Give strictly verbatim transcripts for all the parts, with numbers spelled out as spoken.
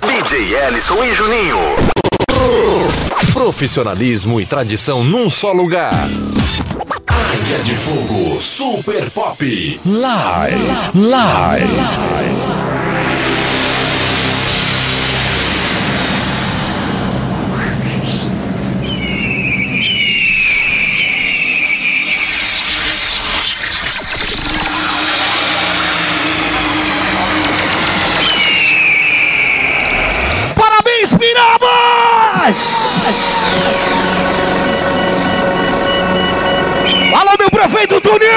D J Ellison e Juninho. Profissionalismo e tradição num só lugar. Águia de Fogo Super Pop. Live. Live. Live. Alô, meu prefeito Toninho!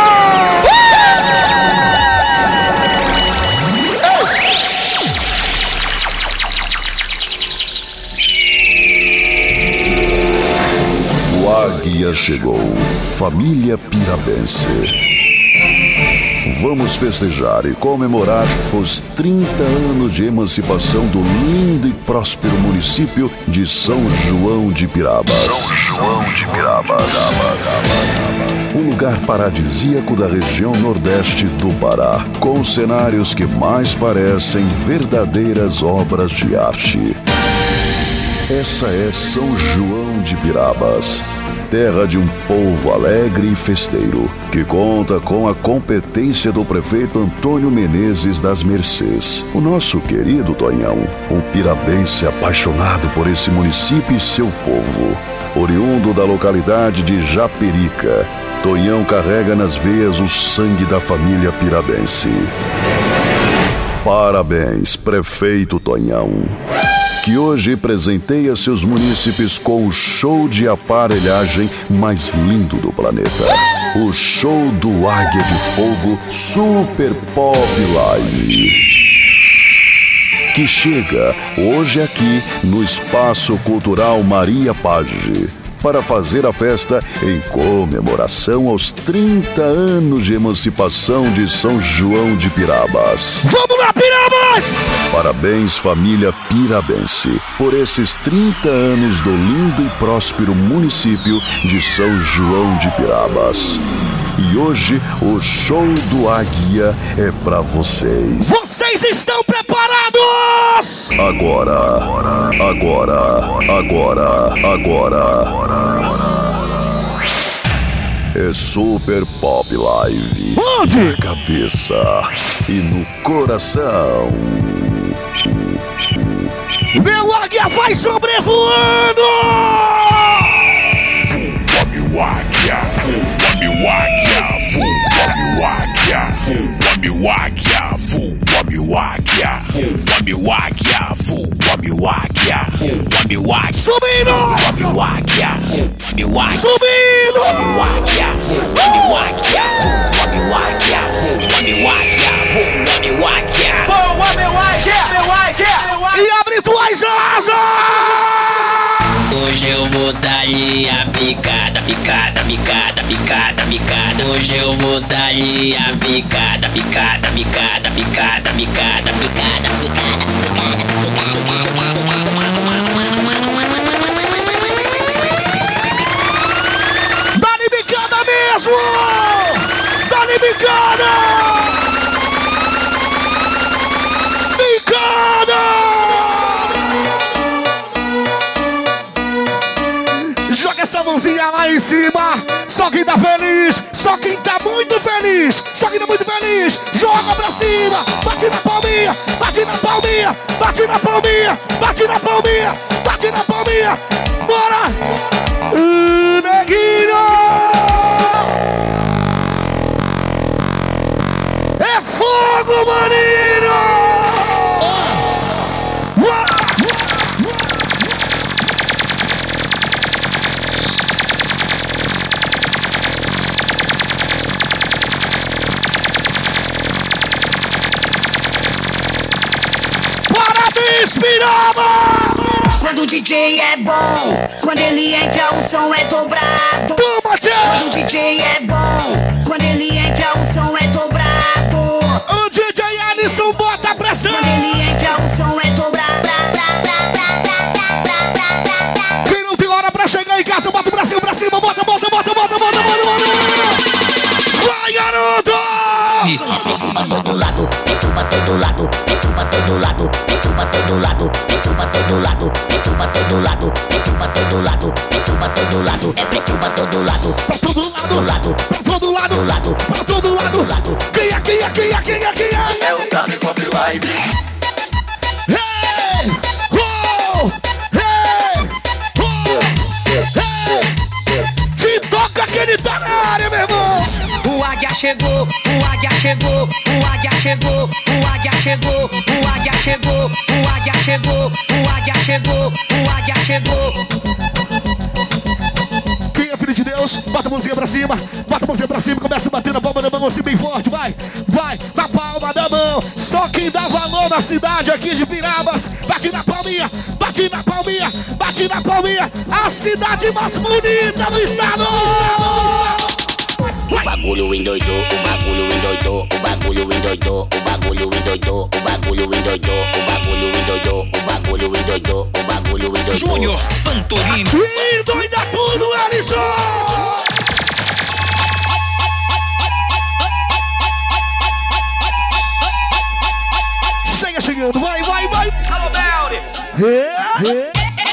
O Águia chegou, família pirabense. Vamos festejar e comemorar os trinta anos de emancipação do lindo e próspero município de São João de Pirabas. São João de Pirabas. Um lugar paradisíaco da região nordeste do Pará, com cenários que mais parecem verdadeiras obras de arte. Essa é São João de Pirabas, terra de um povo alegre e festeiro, que conta com a competência do prefeito Antônio Menezes das Mercês, o nosso querido Tonhão, um pirabense apaixonado por esse município e seu povo. Oriundo da localidade de Japerica, Tonhão carrega nas veias o sangue da família pirabense. Parabéns, prefeito Tonhão, que hoje presenteia seus munícipes com o show de aparelhagem mais lindo do planeta. O show do Águia de Fogo Super Pop Live, que chega hoje aqui no Espaço Cultural Maria Page, para fazer a festa em comemoração aos trinta anos de emancipação de São João de Pirabas. Vamos lá, Pirabas! Parabéns, família pirabense, por esses trinta anos do lindo e próspero município de São João de Pirabas. E hoje o show do Águia é pra vocês. Vocês estão preparados? Agora, agora, agora, agora. É Super Pop Live. Onde? Na cabeça e no coração. Meu Águia vai sobrevoando! Wami Águia, Wami Águia, Wami Águia, Wami Águia, Wami Águia, Wami Águia, Wami Águia, Wami Águia, Subindo! Wami Águia, Wami Águia, Subindo! Wami Águia, Wami Águia, Wami Águia, Wami Águia, Wami Águia, Voa, meu Águia, meu Águia! E abre tuas asas! Hoje eu vou dar-lhe a picada, picada, picada, picada, picada. Hoje eu vou dar-lhe a picada, picada, picada, picada, picada, picada, picada, picada, picada, picada, Dá-lhe picada mesmo! Dá-lhe picada! Picada! Joga essa mãozinha lá em cima. Só quem tá feliz, só quem tá muito feliz, só quem tá muito feliz, joga pra cima, bate na palminha, bate na palminha, bate na palminha, bate na palminha, bate na palminha. Bora! Uh, neguinho! É fogo, maninho! Pirabas! Quando o D J é bom, quando ele entra o som é dobrado. Toma, tchê! Quando o D J é bom, quando ele entra o som é dobrado. O D J Ellison bota a pressão! Quando ele entra o som é dobrado. Quem não tem hora pra chegar em casa, bota o bracinho pra cima, bota, bota, bota, bota, bota, bota, bota! Vai, garoto! Tem fuma todo lado, tem fuma todo lado, tem fuma todo lado, tem fuma todo todo lado, preço pra todo lado, preço pra todo lado, preço pra todo lado, preço pra todo lado, é preço pra todo lado, Pra todo lado, todo lado, pra todo lado, todo lado, pra todo lado. todo lado. Quem é, quem é, quem é, quem é, quem é? É o Tami Pop Live. Hey! Oh! Hey! Oh! Hey! Te toca que ele tá na área, meu irmão! O águia chegou, o águia chegou, o águia chegou, o águia chegou, o águia chegou, o águia chegou, o águia chegou, o águia chegou. Quem é filho de Deus, bota a mãozinha pra cima, bota a mãozinha pra cima, começa a bater na palma da mão assim bem forte, vai, vai, na palma da mão. Só quem dá valor na cidade aqui de Pirabas, bate na palminha, bate na palminha, bate na palminha. A cidade mais bonita do estado! O bagulho endoidou, o bagulho endoidou, o bagulho endoidou, o bagulho endoidou, o bagulho endoidou, o bagulho endoidou, o bagulho endoidou, o bagulho endoidou. Júnior Santorini. E doida tudo, Alisson! Chega chegando, vai, vai, vai! É, é.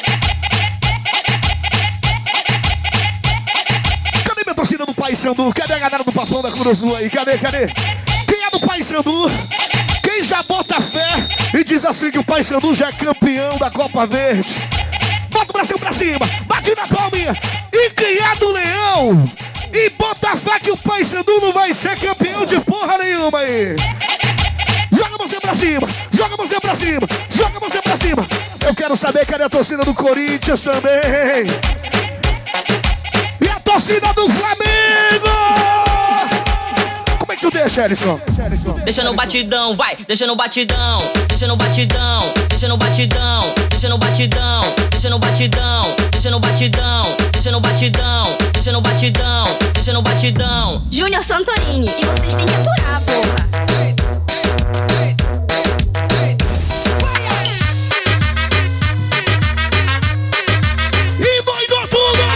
Cadê minha torcida do Paysandu? Cadê a galera do Papão da Cruz Azul aí? Cadê, cadê? Quem é do Paysandu? Quem já bota fé e diz assim que o Paysandu já é campeão da Copa Verde? Bota o bracinho pra cima, bate na palminha. E quem é do Leão? E bota fé que o Paysandu não vai ser campeão de porra nenhuma aí. Joga você pra cima, joga você pra cima, joga você pra cima. Eu quero saber cadê a torcida do Corinthians também. E a torcida do Flamengo. Como é que tu deixa, Alisson? Deixa no batidão, vai, deixa no batidão, deixa no batidão, deixa no batidão, deixa no batidão, deixa no batidão, deixa no batidão, deixa no batidão, deixa no batidão, deixa no batidão. Júnior Santorini, e vocês têm que aturar, porra. E doidou tudo!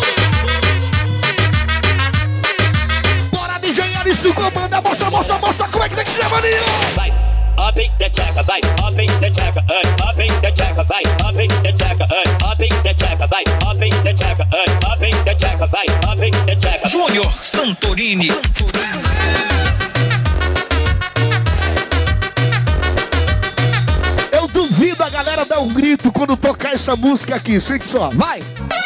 Bora, D J Alisson, comanda, mostra, mostra, mostra como é que tem que ser, maninho! Vai, up in the checker, vai, up in the checker, uh, up in the checker, vai, up in the checker, uh, up in the checker, vai, up in the checker, uh, up in the checker, vai, up in the checker. Júnior Santorini. Eu duvido a galera dar um grito quando tocar essa música aqui, sente só, vai!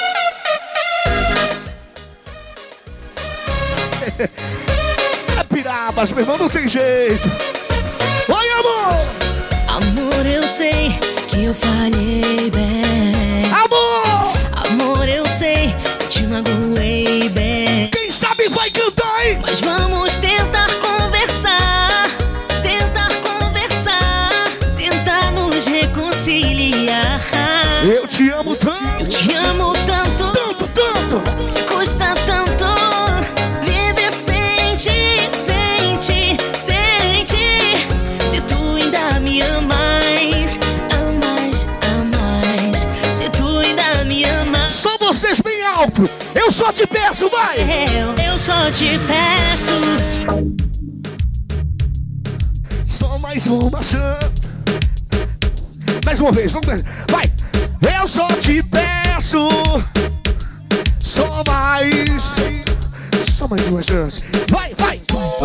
É Pirabas, meu irmão, não tem jeito! Oi, amor! Amor, eu sei que eu falhei bem. Amor! Amor, eu sei que te magoei bem. Quem sabe vai cantar, hein? Mas vamos tentar conversar, tentar conversar, tentar nos reconciliar. Eu te amo tanto! Eu te amo tanto, Tanto, tanto! me custa tanto viver sem ti, sem ti, sem ti. Se tu ainda me amas, amas, amas. Se tu ainda me amas, Só vocês bem alto! Eu só te peço, vai! eu, eu só te peço. Só mais uma chance. Mais uma vez, vamos ver. Vai! Eu só te peço. Só mais. Só mais uma chance. Vai, vai!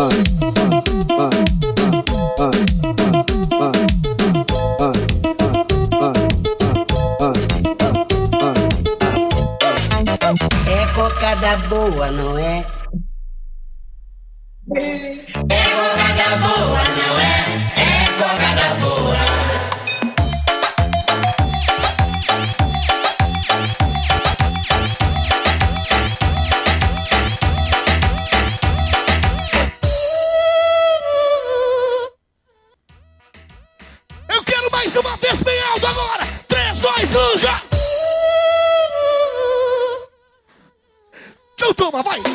É cocada boa, não é? É cocada boa, não é? É cocada boa. Eu quero mais uma vez bem alto agora! três, dois, um, já! Então toma, vai!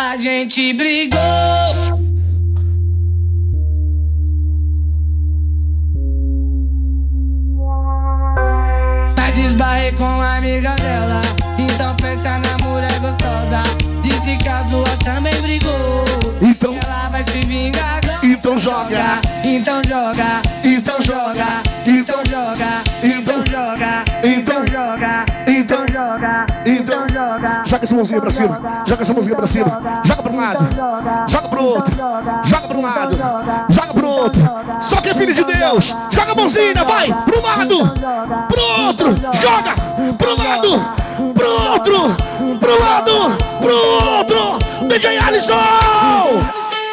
A gente brigou. Mas esbarrei com a amiga dela. Então pensa na mulher gostosa. Disse que a tua também brigou. Então ela vai se vingar agora. Então joga. Então joga. Então joga. Então joga. Então joga. Então joga. Então joga. Então joga. Joga essa mãozinha pra cima. Joga essa mãozinha pra cima. Joga pra um lado. Joga pro outro. Joga pra um lado. Joga pro outro. Só que é filho de Deus. Joga a mãozinha, vai. Pro lado. Pro outro. Joga. Pro lado. Pro outro. Pro lado. Pro outro. D J Alisson.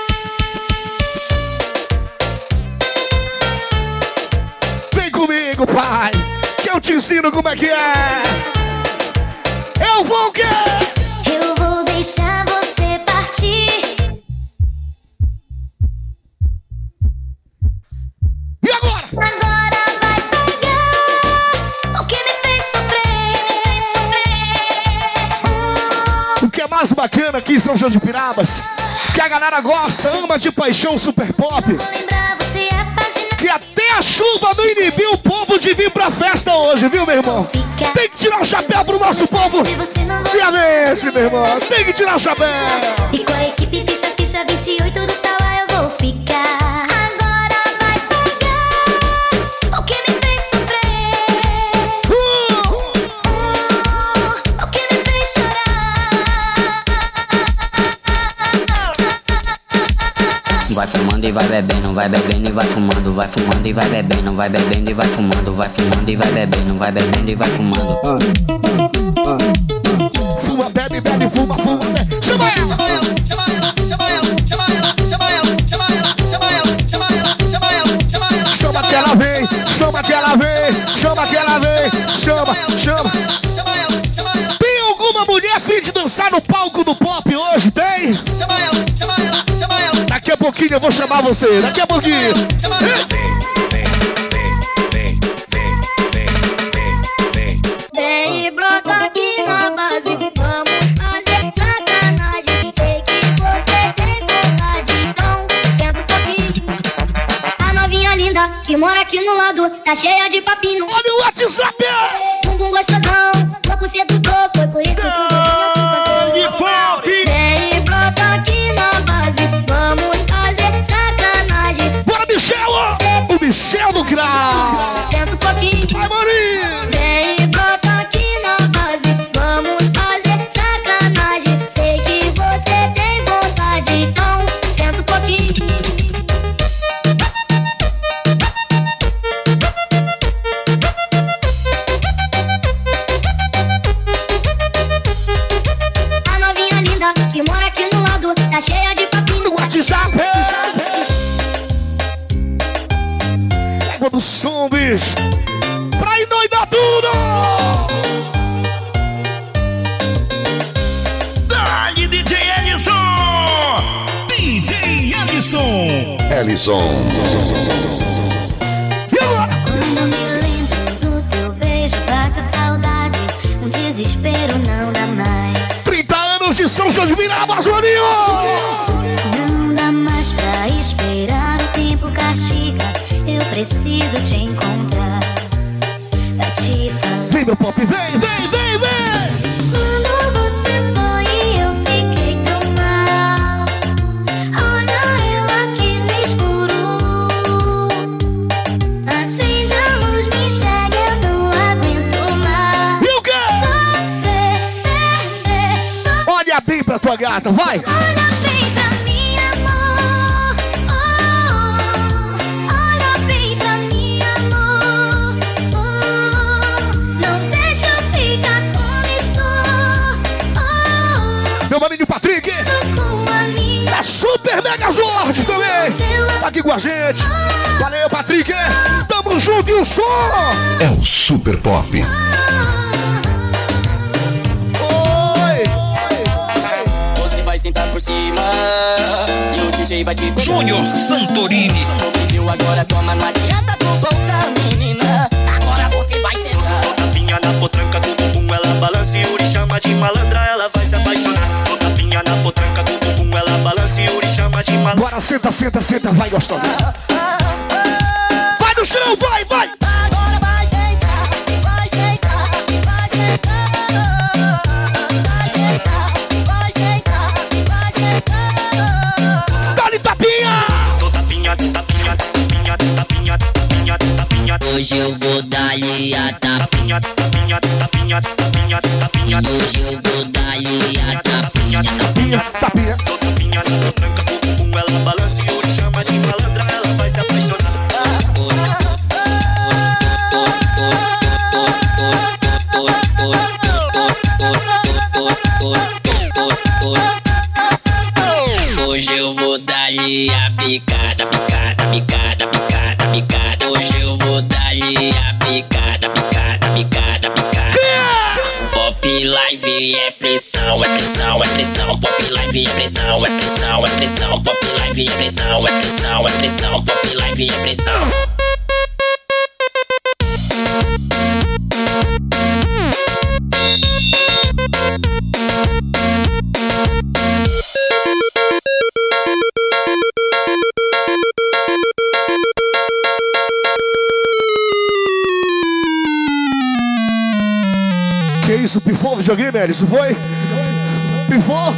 Vem comigo, pai, que eu te ensino como é que é. Eu vou o quê? Eu vou deixar você partir. E agora? Agora vai pagar o que me fez sofrer, sofrer. Hum. O que é mais bacana aqui em São João de Pirabas, que a galera gosta, ama de paixão super pop. Vou lembrar, você é página. Que até a chuva não inibiu o povo de vir pra festa hoje, viu, meu irmão? Tem que tirar o chapéu pro nosso povo. Piabense, meu irmão. Tem que tirar o chapéu. E com a equipe ficha, ficha vinte e oito do Tauá eu vou ficar. Agora vai pagar o que me fez sofrer. Uh! Uh, o que me fez chorar. Vai fumando e vai bebendo, vai bebendo e vai fumando, vai fumando e vai bebendo, vai bebendo e vai fumando, vai fumando e vai bebendo, vai bebendo e vai fumando. Fuma, bebe, bebe, fuma, fuma, bebe. Chama ela! Chama ela, chama ela, chama ela, chama ela, chama ela, chama ela, chama ela, chama ela, chama ela, chama ela. Chama que ela vem, chama que ela vem, chama que ela vem, chama, chama. Tem alguma mulher a fim de dançar no palco do pop hoje? Tem? Chama ela, chama ela, chama ela. Daqui a pouquinho eu vou chamar você, daqui a pouquinho. Vem e brota aqui na base, vamos fazer sacanagem. Sei que você tem vontade, então senta um pouquinho. A novinha linda que mora aqui no lado, tá cheia de papinho. Olha o WhatsApp! Bumbum gostosão, louco sedutor, foi por isso que eu dei assim cantor. Vem e brota aqui na base, vamos fazer sacanagem. Bora, Michel! O Michel do Grau! Senta um pouquinho. Vai, Marinho! Vem e brota aqui na base, vamos fazer sacanagem. Sei que você tem vontade, então senta um pouquinho. A novinha linda que mora aqui no lado, tá cheia de papinho. No WhatsApp! Pega do som, bicho! Pra endoidar tudo! Dali, D J Ellison! D J Ellison! Ellison. E agora? Quando me lembro do teu beijo, bate a saudade. Um desespero não dá mais. trinta anos de São João de Pirabas, Maninho! Não dá mais pra esperar, o tempo castiga. Eu preciso te encontrar pra te falar. Vem, meu pop, vem, vem, vem, vem! Quando você foi, eu fiquei tão mal. Olha eu aqui no escuro. Acende a luz, me enxerga, eu não aguento mais. E o quê? Sofrer, perder. Olha bem pra tua gata, vai! Olha bem pra mim, amor. Oh, olha bem pra mim, amor. Oh, não deixa eu ficar como estou. Oh, Meu maninho Patrick! com a minha. Da Super Mega Jorge também! Tá aqui com a gente! Valeu, Patrick! Tamo junto e o som! É o Super Pop. Oi! Você vai sentar por cima e o D J vai te pegar. Júnior Santorini. Tu pediu, agora toma, não adianta tu voltar, menina. Agora você vai sentar. Tapinha na potranca do bumbum, ela balança e Yuri chama de malandra, ela vai se apaixonar. Tapinha na potranca do bumbum. malandra. Bora, senta, senta, senta, vai gostosa. Vai no chão, vai, vai. Agora vai sentar, vai sentar, vai sentar. Vai sentar, vai sentar, vai sentar. Dá-lhe tapinha. Tapinha, tapinha, tapinha, tapinha, tapinha, tapinha. Hoje eu vou dar-lhe a Tapinha, tapinha. tapinha, tapinha, tapinha, tapinha. Hoje eu vou dar-lhe a tapinha. Tapinha, tapinha. Tô tapinha, tô tranca, com ela balança e eu te chama de malandra, ela vai se apaixonar. Hoje eu vou dar-lhe a picada, picada, picada, picada, picada. Hoje eu vou dar-lhe a picada, picada, picada, picada. Pop Live é pressão, é pressão, é pressão. Pop Live é pressão, é pressão, é pressão. Pop Live é pressão, é pressão, é pressão. Pop Live é pressão. Que isso, pifou o videogame, Hélio? Isso foi? Pifou?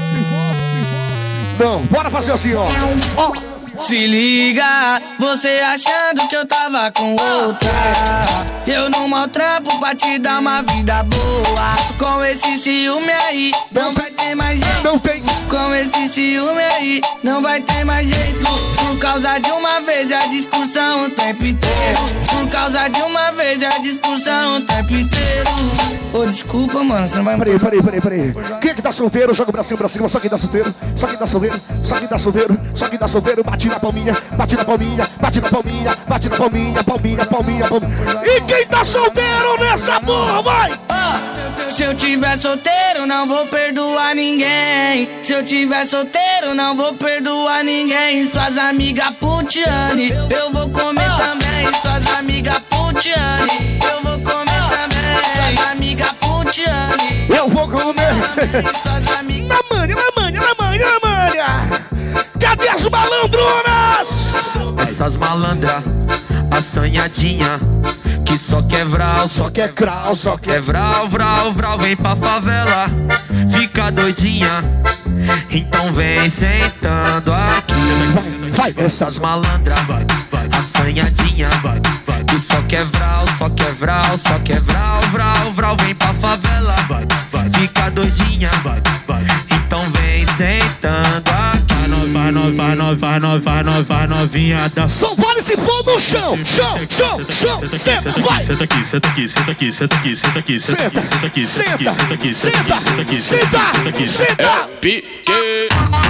Não, bora fazer assim, ó. Ó. Se liga, você achando que eu tava com outra. Eu não maltrampo pra te dar uma vida boa. Com esse ciúme aí, não vai ter mais jeito. Não tem. Com esse ciúme aí, não vai ter mais jeito. Por causa de uma vez é a discussão o tempo inteiro. Por causa de uma vez é a discussão o tempo inteiro. Ô, desculpa, mano, você não vai... Peraí, peraí, peraí, peraí. Quem é que tá solteiro, joga o bracinho pra cima. Só quem tá solteiro, só quem tá solteiro, só quem tá solteiro, só quem tá solteiro. Bate na palminha, bate na palminha, bate na palminha, bate na palminha, palminha, palminha, palminha. E quem tá solteiro nessa porra, vai! Se eu tiver solteiro, não vou perdoar ninguém. Se eu tiver solteiro, não vou perdoar ninguém. Suas amigas putiane, eu vou comer também. Suas amigas putiane, eu vou comer também. Suas amigas putiane, eu vou comer. Na manha, na manha, na manha, na manha. Cadê as malandronas? Essas malandras, assanhadinha, que só quer vral, só quer crau, só quer vral, vral, vral. Vem pra favela, fica doidinha, então vem sentando aqui. Vai, vai, essas malandras, assanhadinha, que só quer vral, só quer vral, só quer vral, vral, vral. Vem pra favela, fica doidinha, então vem sentando aqui. Vai, vai, vai, vai, vai, vai, vai, vai, novinha. Só vale se for no chão, chão, chão, chão. Senta, vai. Senta aqui, senta aqui, senta aqui, senta aqui, senta aqui, senta aqui, senta aqui, senta, senta aqui, senta, senta aqui, senta, aqui, senta. Pique.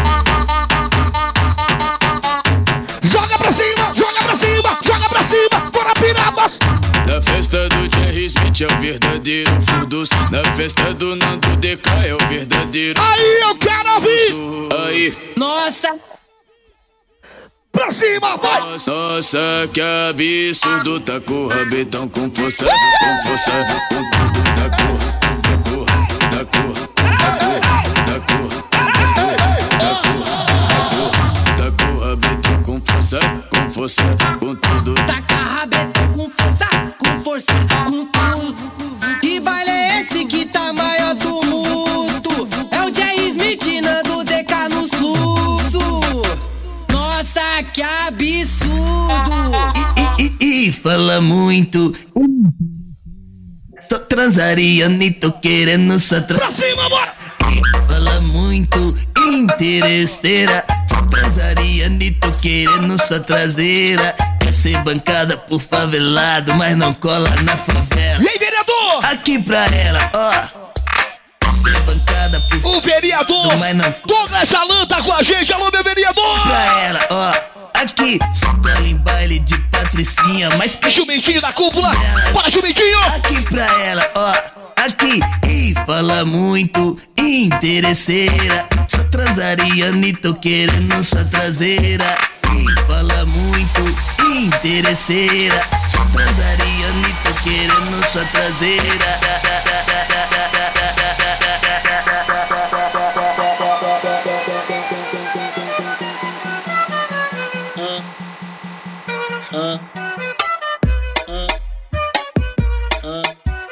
Joga pra cima, joga pra cima, joga pra cima. Bora, Pirabas. Na festa do Jerry Smith é o verdadeiro Furdus. Na festa do Nando D K é o verdadeiro. Aí eu quero ouvir. Aí. Nossa. Pra cima, vai. Nossa, nossa, que absurdo. Tá com o rabetão com força, com força, com tudo. Tá com, tá com, tá com, tá com, tá com, tá com o rabetão com força, com força, com tudo. Tá com a rabetão com força, com força, com tudo. Que baile é esse que tá maior tumulto? É o Jerry Smith, Nando D K no sul. Nossa, que absurdo! E, e, e fala muito. Só transaria, nem tô querendo só tra... Pra cima, bora! E fala muito, interesseira. Só transaria, nem tô querendo só traseira. Quer ser bancada por favelado, mas não cola na favela. E aí, vereador? Aqui pra ela, ó. Bancada por o vereador mas não... Douglas Jalan tá com a gente, alô meu vereador! Pra ela, ó, aqui, só cola em baile de patricinha, mas que... Jumentinho da cúpula, bora Jumentinho! Aqui pra ela, ó, aqui, e fala muito, interesseira. Só transaria, nem tô querendo só traseira. E fala muito, interesseira. Só transaria, nem tô querendo só traseira. ah, ah, ah.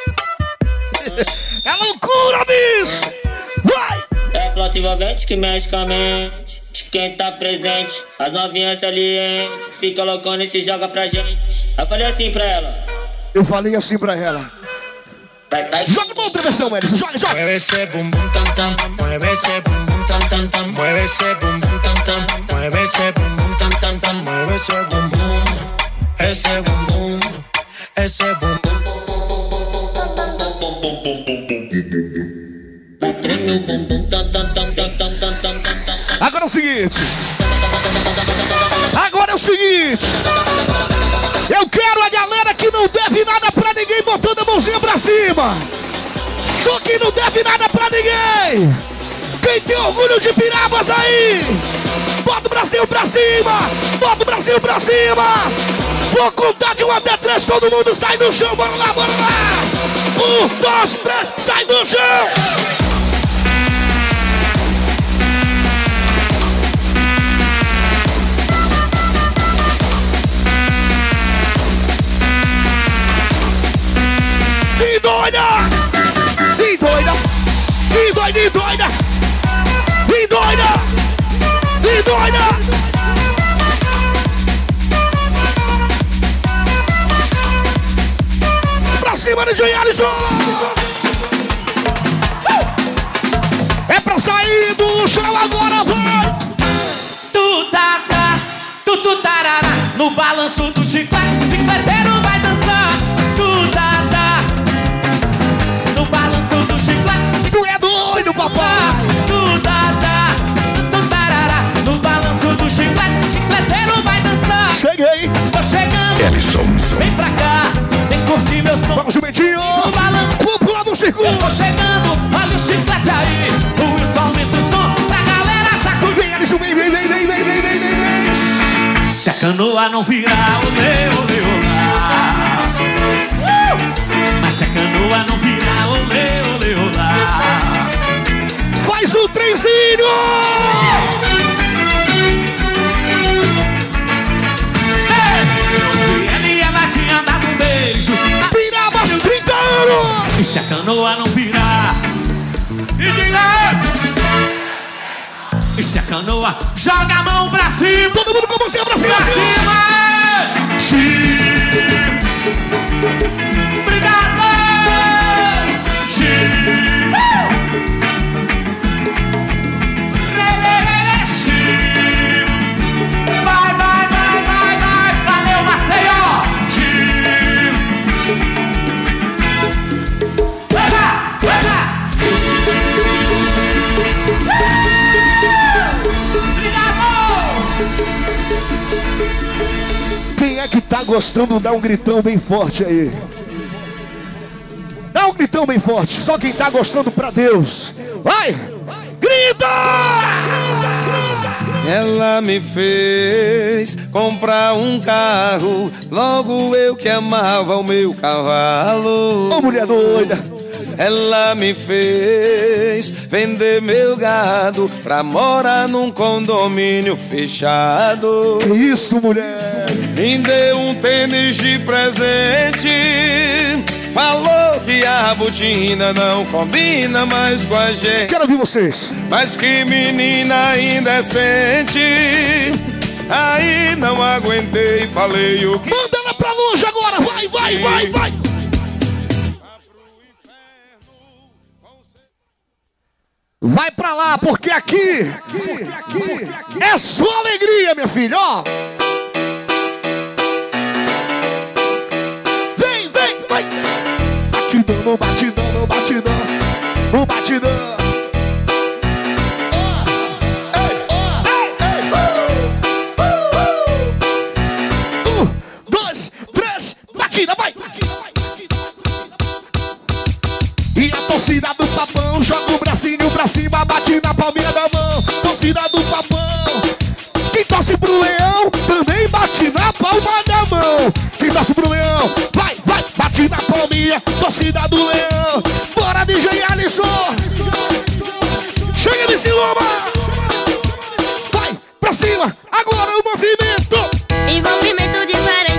É loucura, bicho! Vai! É a flauta envolvente que mexe com a mente. Quem tá presente, as novinhas salientes. Fica loucona e se joga pra gente. Eu falei assim pra ela. Eu falei assim pra ela. Vai, vai. Joga uma outra versão, Elis. Joga, joga. Mueve ese bum bum tam tam, mueve ese bum bum tam tam tam, mueve ese bum bum tam tam, mueve esse bum bum tam tam tam, mueve esse bum bum, esse bum bum, esse bum bum. Agora é o seguinte. Agora é o seguinte. Eu quero a galera que não deve nada pra ninguém botando a mãozinha pra cima. Só que não deve nada pra ninguém. Quem tem orgulho de Pirabas aí? Bota o bracinho pra cima. Bota o bracinho pra cima. Vou contar de um até três. Todo mundo sai do chão. Bora lá, bora lá. Um, dois, três. Sai do chão. E doida! E doida! E doida, e doida! E doida! E doida! Pra cima do D J Alisson! É pra sair do chão agora, vai! Tu tá, tá, tu tu tarará. No balanço do chiclete, chicleteiro vai dançar. Tu tá, tá. No balanço do chiclete, tu é doido, papai! Tu tá, tá, tu tarará. No balanço do chiclete, chicleteiro vai dançar. Cheguei! Tô chegando! Ellison. Vem pra cá, vem curtir meu som. Vamos, Jumentinho! No balanço, cúpula do circuito! Eu tô chegando, olha o chiclete aí. O Wilson aumenta o som pra galera sacudir. Vem, Ellison, vem, vem, vem, vem, vem, vem, vem, vem, vem! Se a canoa não virar, olê, olê, olá. Uh! Mas se a canoa não virar, olê, olê, olá. Faz o trenzinho! Ele e ela tinha dado um beijo. Pirabas, trinta anos! E se a canoa não virar? E diga! E se a canoa joga a mão pra cima? Todo mundo com a mãozinha pra cima! Pra cima! Xiii! Obrigado! Xiii! Xiii! Vai, vai, vai, vai, vai! Valeu, Maceió! Xiii! Pega! Pega! Quem é que tá gostando? Dá um gritão bem forte aí. Dá um gritão bem forte. Só quem tá gostando pra Deus. Vai! Grita! Ela me fez comprar um carro. Logo eu que amava o meu cavalo. Ô, mulher doida! Ela me fez vender meu gado pra morar num condomínio fechado. Que isso, mulher? Me deu um tênis de presente. Falou que a botina não combina mais com a gente. Quero ouvir vocês. Mas que menina indecente. Aí não aguentei, falei o que... Manda ela pra longe agora, vai, vai, vai, vai. Vai pra lá, porque aqui, aqui, aqui, aqui é só alegria, minha filha, ó. Vem, vem, vai. Batidão, no batidão, no batidão, no batidão. Um, dois, três, batida, vai. E a torcida do papão joga o bracinho pra cima, bate na palminha da mão. Torcida do papão, quem torce pro leão também bate na palma da mão. Quem torce pro leão, vai, vai, bate na palminha. Torcida do leão, bora D J Alisson. Chega de cima, vai, pra cima, agora o movimento. Envolvimento diferente.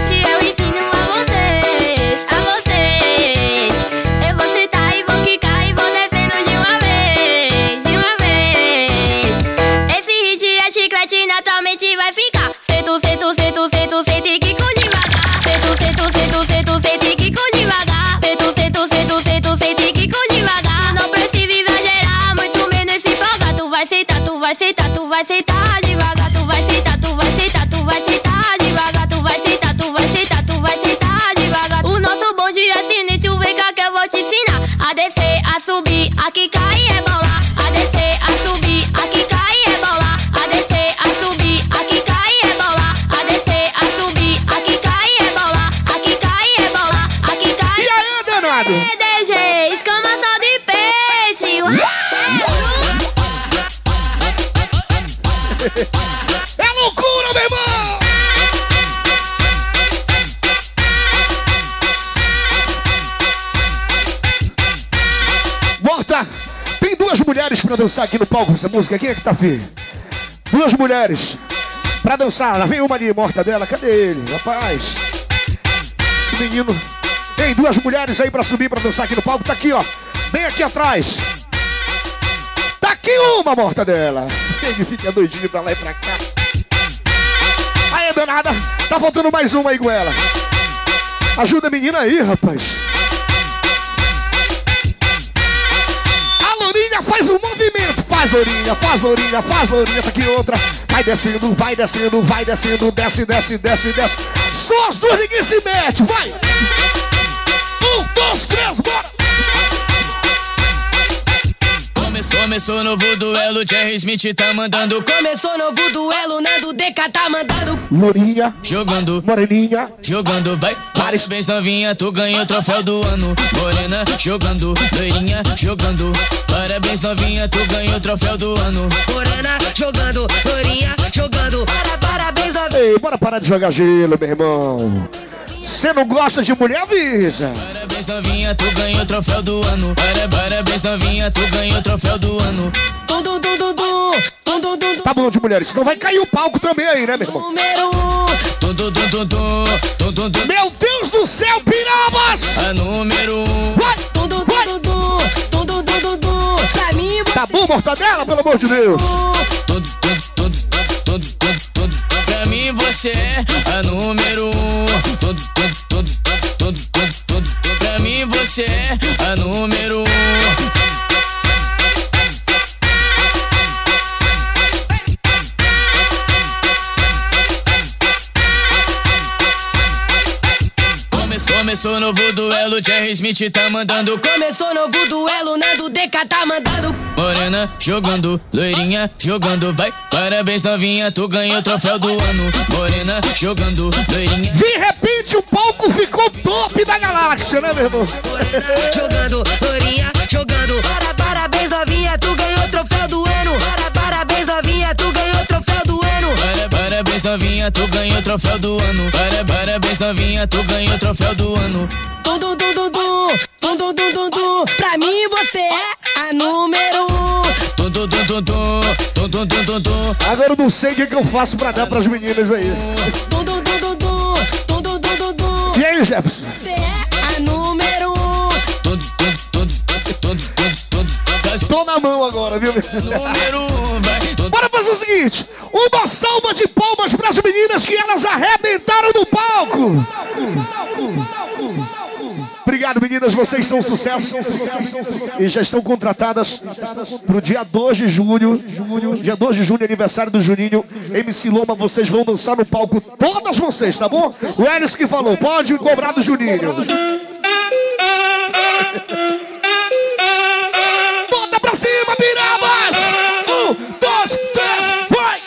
gente vai ficar. Sento, sento, sento, sento, sento e quico devagar. Sento, sento, sento, sento, sento e quico devagar. Sento, sento, sento, sento, sento e quico devagar. Não precisa exagerar, muito menos se empolgar. Tu vai sentar, tu vai sentar, tu vai sentar devagar. Tu vai sentar, tu vai sentar, tu vai sentar devagar. Tu vai sentar, tu vai sentar, tu vai sentar devagar. O nosso bonde é sinistro, vem cá que eu vou te ensinar. A descer, a subir, a quicar e rebolar. A descer, a subir, a quicar e rebolar. A descer, a subir, a quicar e rebolar. A descer, a subir, a quicar e rebolar. A quicar e rebolar, a quicar e... E aí, danado? D J, escamação de peixe. É loucura, meu irmão! Morta, tem duas mulheres pra dançar aqui no palco essa música. Quem é que tá afim? Duas mulheres pra dançar. Lá vem uma ali, morta dela. Cadê ele? Rapaz, esse menino. Tem duas mulheres aí pra subir pra dançar aqui no palco. Tá aqui, ó. Bem aqui atrás. Tá aqui uma, morta dela. Ele fica doidinho pra lá e pra cá. Aí, danada. Tá faltando mais uma aí com ela. Ajuda a menina aí, rapaz. Faz um movimento, faz lourinha, faz lourinha, faz lourinha, tá aqui outra. Vai descendo, vai descendo, vai descendo, desce, desce, desce, desce. Só as duas, ninguém se mete, vai! Um, dois, três, bora! Começou novo duelo, Jerry Smith tá mandando. Começou novo duelo, Nando D K tá mandando. Lourinha, jogando, moreninha, jogando, vai. Parabéns novinha, tu ganhou o troféu do ano. Morena, jogando, loirinha, jogando. Parabéns novinha, tu ganhou o troféu do ano. Morena, jogando, loirinha, jogando. Para, parabéns novinha. Ei, bora parar de jogar gelo, meu irmão. Você não gosta de mulher, avisa. Parabéns novinha, tu ganhou o troféu do ano. Parabéns novinha, tu ganhou o troféu do ano. Tum, tum, tum, tum, tum. Tum, tum, tum, tum. Tá bom de mulheres, senão vai cair o palco também aí, né, meu irmão? Número um. Tum, tum, tum, tum, tum, tum, tum. Meu Deus do céu, Pirabas! A número um. Vai! Tum, tum, tum, tum, tum, tum, tum, tum, tum. Pra mim, você... Tá bom, mortadela, pelo amor de Deus! Tum, tum, tum, tum, tum, tum. Pra mim você é a número um. Tum, tum, tum, tum, tum, tum. Pra mim você é a número um. Começou novo duelo, Jerry Smith tá mandando. Começou novo duelo, Nando D K tá mandando. Morena, jogando, loirinha, jogando, vai. Parabéns novinha, tu ganhou o troféu do ano. Morena, jogando, loirinha. De repente o palco ficou top da galáxia, né, meu irmão? Morena, jogando, loirinha, jogando. Para, parabéns novinha, tu ganhou o troféu do ano. Para, parabéns novinha, tu ganhou o troféu do ano. Para, parabéns novinha, tu ganhou o troféu do ano. Para, parabéns novinha, tu ganhou o troféu do ano. Tum, tum, tum, tum, tum, tum, tum, tum, tum, tum. Pra mim você é a número um. Tum, tum, tum, tum, tum, tum, tum, tum, tum. Agora eu não sei o que, que eu faço pra dar pras meninas aí. Tum, tum, tum, tum, tum, tum, tum, tum, tum, tum. E aí, Jefferson? Você é a número um. Tum, tum, tum, tum, tum, tum, tum. Tô na mão agora, viu? Número um, vai. Bora fazer o seguinte: uma salva de palmas pras meninas que elas arrebentaram no palco. Obrigado, meninas, vocês são um sucesso. E já estão contratadas pro dia dois de junho. Dia dois de junho, aniversário do Juninho. M C Loma, vocês vão dançar no palco. Todas vocês, tá bom? O Elis que falou, pode cobrar do Juninho. Bota pra cima, Pirabas! Um, dois, três, vai!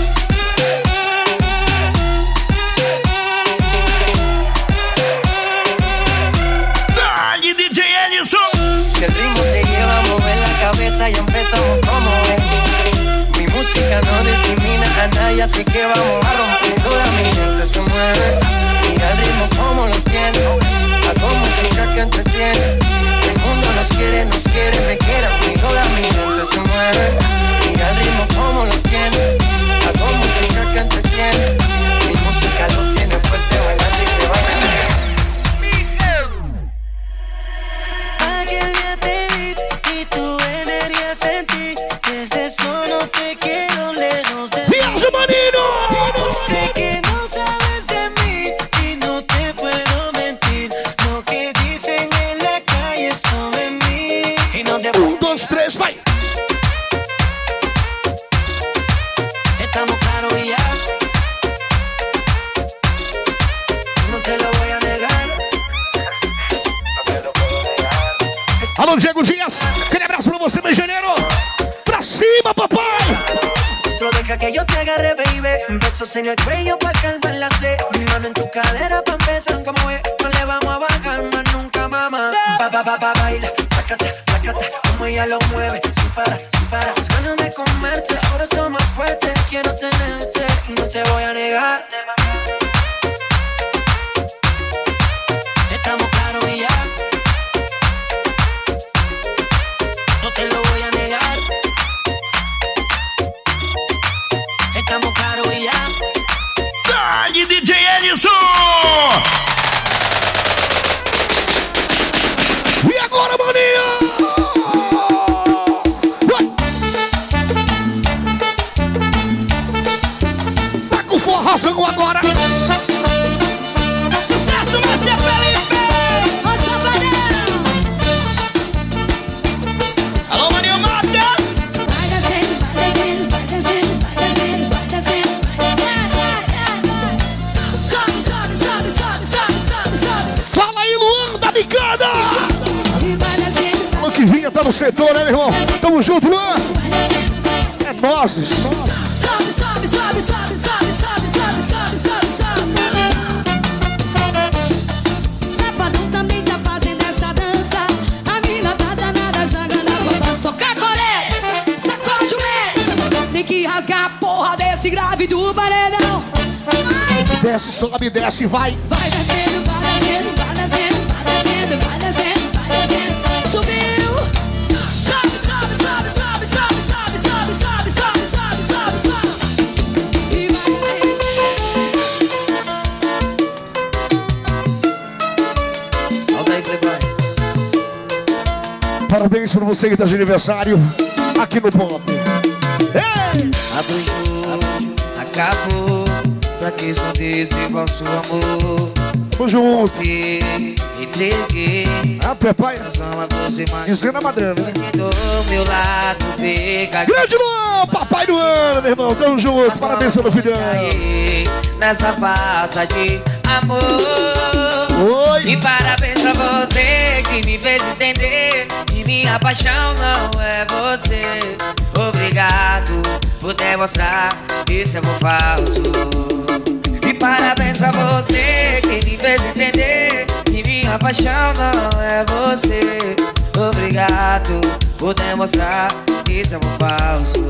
D J Ellison. Si el ritmo te lleva a mover la cabeza y empezamos como es. Mi música no discrimina a nadie, así que vamos a romper. Toda mi gente se mueve. Mira el ritmo como los tiene. Hago música que entretiene. El mundo nos quiere, nos quiere, me quiere. Y toda mi gente se mueve. Mira el ritmo como los tiene. Hago música que entretiene. Mi música los tiene fuerte bailando y se va a caer. Aquel día te vi y tu energía sentí. Desde eso no te quiero lejos de Viaja, manino! Alô, Diego Dias. Aquele abraço pra você, meu engenheiro. Pra cima, papai. Solo deja que yo te agarre, baby. Besos en el cuello pa' calmar la sed. Mi mano en tu cadera pa' empezar como es. No le vamos a bajar más nunca, mamá. Pa, pa, pa, pa, baila. Placata, placata. Como ella lo mueve. Sin parar, sin parar. Las ganas de comerte. Ahora son más fuertes. Quiero tenerte y no te voy a negar. Estamos claros y ya. No te lo voy a negar. Estamos claros y ya. Dale, D J Edson! E agora, maninho? Tá com forrozão agora. Sucesso, Márcia Felipe! Ô, Safadão! Alô, Maninho Matheus! Vai descendo, vai descendo, vai descendo, vai descendo, vai descendo, vai descendo. Sobe, sobe, sobe, sobe, sobe, sobe, sobe. Fala aí, Luan da Bicada! E vai descendo, vai Luan que vinha, tá no setor, né, meu irmão? Tamo junto, Luan! É nozes! Sobe, sobe, sobe, sobe, sobe, sobe, sobe, sobe, sobe, sobe, sobe. Safadão também tá fazendo essa dança. A mina tá danada, jogando a bomba. Tocar colher, sacode o meio. Tem que rasgar a porra desse grave do paredão. Ai, Desce, sobe, desce, vai! vai descendo, vai descendo, vai descendo, vai descendo, vai descendo, vai descendo. Subiu. Sobe, sobe, sobe, sobe, sobe, sobe, sobe, sobe, sobe, sobe, sobe, sobe. E vai descendo. Volta aí, Playboy. Parabéns pra você que tá de aniversário aqui no Pop. Ei! Abujou, acabou. Pra que esconder esse falso amor? Tamo junto. Te entreguei. Ah, papai. Dizendo a madrena, né? Do meu lado, fica Grande Luan, papai do ano, meu irmão. Tamo junto. Parabéns pelo filhão. nessa farsa de amor. Oi. E parabéns pra você que me fez entender que minha paixão não é você. Obrigado por demonstrar que esse amor falso. E parabéns pra você que me fez entender que minha paixão não é você. Obrigado por demonstrar que esse amor falso.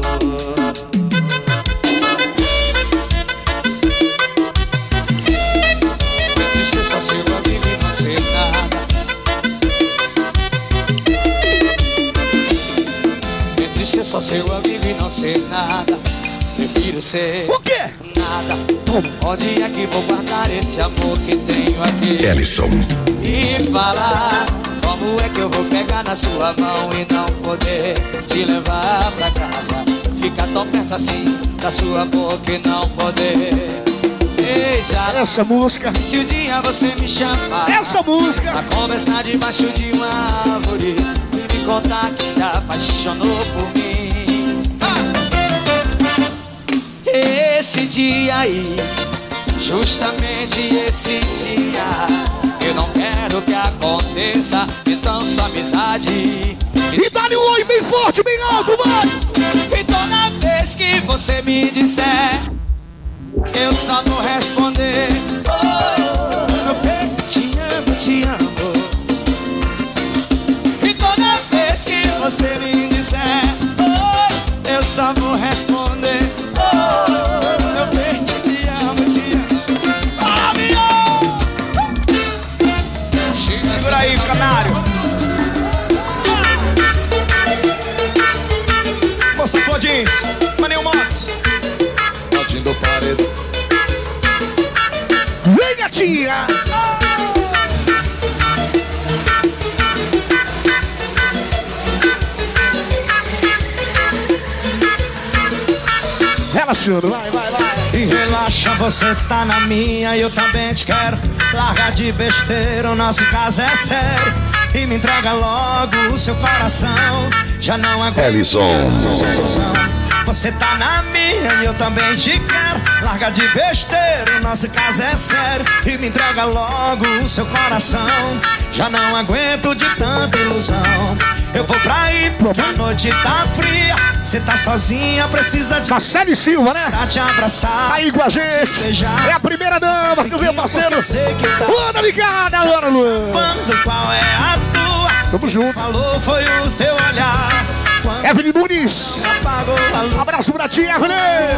Ser só seu amigo e não ser nada. Prefiro ser o quê? Nada. Onde é que vou guardar esse amor que tenho aqui? Ellison. E falar como é que eu vou pegar na sua mão e não poder te levar pra casa. Ficar tão perto assim da sua boca e não poder. Beija. Essa música. Se um dia você me chamar, essa música, pra conversar debaixo de uma árvore e me contar que se apaixonou por mim. Esse dia aí, justamente esse dia, eu não quero que aconteça, então só amizade. E dá-lhe um oi bem forte, bem alto, vai! E toda vez que você me disser, eu só vou responder: oh, meu peito, te amo, te amo. E toda vez que você me disser, oh, eu só vou responder: oh, meu peito, te amo, te amo. Oh, segura aí, canário. Moça Claudins, Maninho Matos. Claudinho do Paredão. Vem, gatinha! Relaxando, vai, vai, vai. E relaxa, você tá na minha e eu também te quero. Larga de besteira, o nosso caso é sério. e me entrega logo o seu coração. Já não aguento. Ellison. Você tá na minha e eu também te quero. Larga de besteira, o nosso caso é sério. E me entrega logo o seu coração. Já não aguento de tanta ilusão. Eu vou pra aí porque a noite tá fria. Você tá sozinha, precisa de Marcele Silva, né? Pra te abraçar, aí com a gente. É a primeira dama do meu parceiro Luana ligada, Luana Luana. Quando qual é a tua? Tamo junto. Falou foi o teu olhar. Evelyn Muniz. Abraço pra ti, Evelyn.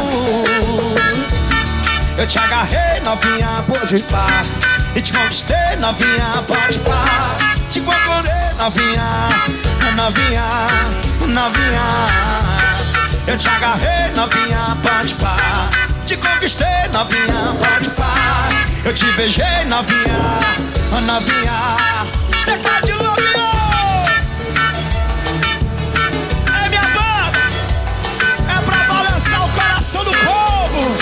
Eu te agarrei, novinha, pode pá. E te conquistei, novinha, pode pá. Te procurei, novinha, novinha, novinha. Eu te agarrei, novinha, pode pá. Te conquistei, novinha, pode pá. Eu te beijei, novinha, novinha. Você tá de novinha. É minha banda. É pra balançar o coração do povo.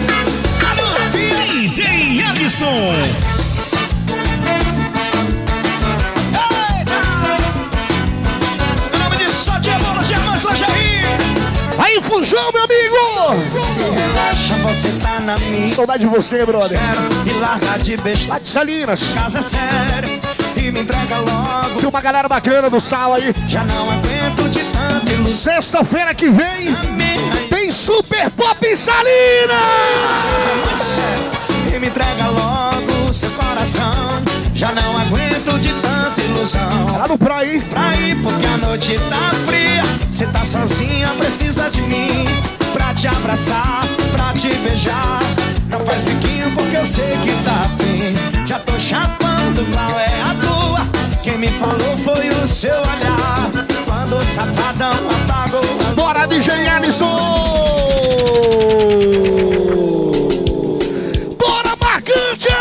D J Ellison. Aí, Fujão, meu amigo! Relaxa, você tá na minha. Saudade de você, brother. E larga de besta. Lá de Salinas. Casa é sério. E me entrega logo. Tem uma galera bacana do sal aí. Já não aguento de tanta ilusão. Sexta-feira que vem tem Super Pop em Salinas! Casa é muito sério. E me entrega logo o seu coração. Já não aguento de tanta ilusão. Lá no praia. Praia, porque a noite tá fria. Cê tá sozinha, precisa de mim. Pra te abraçar, pra te beijar. Não faz biquinho porque eu sei que tá afim. Já tô chapando, qual é a tua? Quem me falou foi o seu olhar. Quando o safadão apagou a luz. Bora, D J Ellison! Bora, Marcante!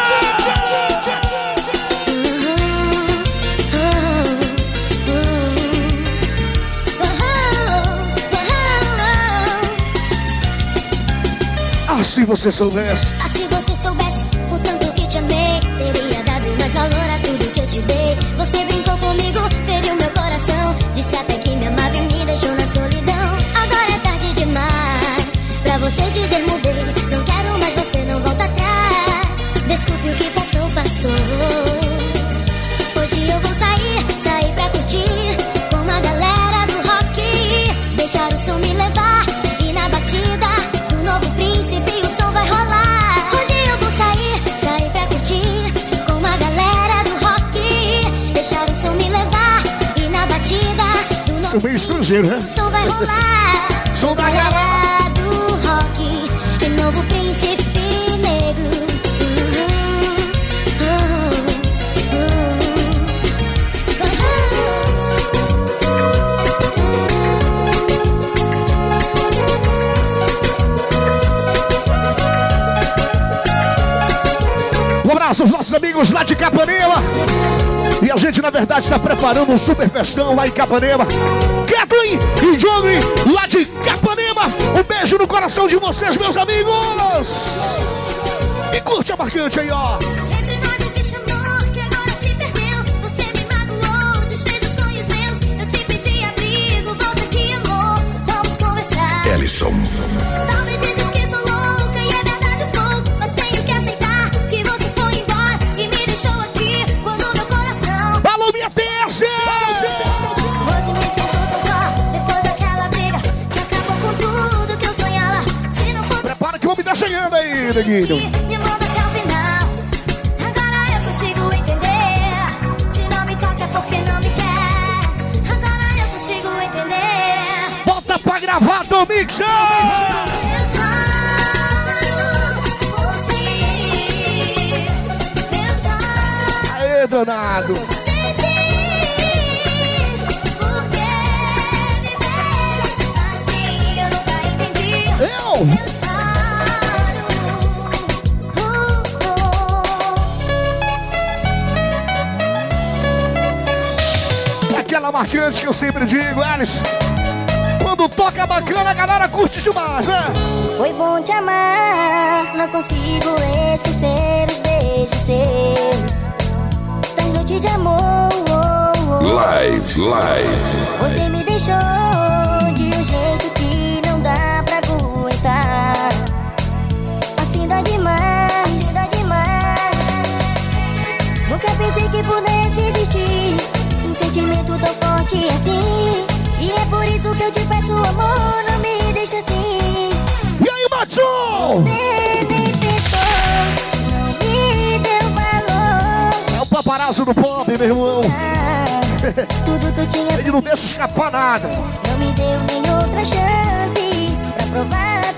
Ah, se você soubesse. Ah, se você soubesse o tanto que te amei, teria dado mais valor a tudo que eu te dei. Você brincou comigo, feriu meu coração. Disse até que me amava e me deixou na solidão. Agora é tarde demais pra você dizer mudei. Não quero mais, você não volta atrás. Desculpe o que passou, passou. Hoje eu vou sair, sair pra curtir com a galera do rock. Deixar o som me levar e na batida do novo príncipe o som vai rolar. Hoje eu vou sair, sair pra curtir com a galera do rock. Deixar o som me levar e na batida do novo Sou meio estrangeiro, né? o som vai rolar. Som da galera do rock e novo príncipe negro. Um abraço aos nossos amigos lá de Capanema. E a gente, na verdade, está preparando um super festão lá em Capanema. Kathleen e Johnny, lá de Capanema. Um beijo no coração de vocês, meus amigos. E curte a Marcante aí, ó. Entre nós existe amor que agora se perdeu. Você me magoou, desfez os sonhos meus. Eu te pedi abrigo, volta aqui, amor. Vamos conversar. Ellison. Talvez dizes que sou louca e é verdade um pouco, mas tenho que aceitar que você foi embora e me deixou aqui quando meu coração. Alô, minha terça! Hoje me sinto tão só, depois daquela briga que acabou com tudo que eu sonhava. Se não fosse Prepara que o homem tá chegando aí, neguinho. me manda até o final. Agora eu consigo entender. Se não me toca é porque não me quer. Agora eu consigo entender. Bota pra gravar, Tom Mixer! Eu sonho você. Eu sonho Aê, danado! Eu? Aquela marcante que eu sempre digo, Alice. Quando toca bacana, a galera curte demais, né? Foi bom te amar, não consigo esquecer os beijos seus. Das noites de amor, oh, Live, live. Você me deixou de um jeito que não dá pra aguentar. Assim dá demais, dá demais. Nunca pensei que pudesse existir um sentimento tão forte assim. E é por isso que eu te peço, amor, não me deixa assim. E aí, macho? Você nem pensou, não me deu valor. É o paparazzo do pop, meu irmão. Tudo que eu tinha, ele não deixa escapar nada. Não me deu nem outra chance pra provar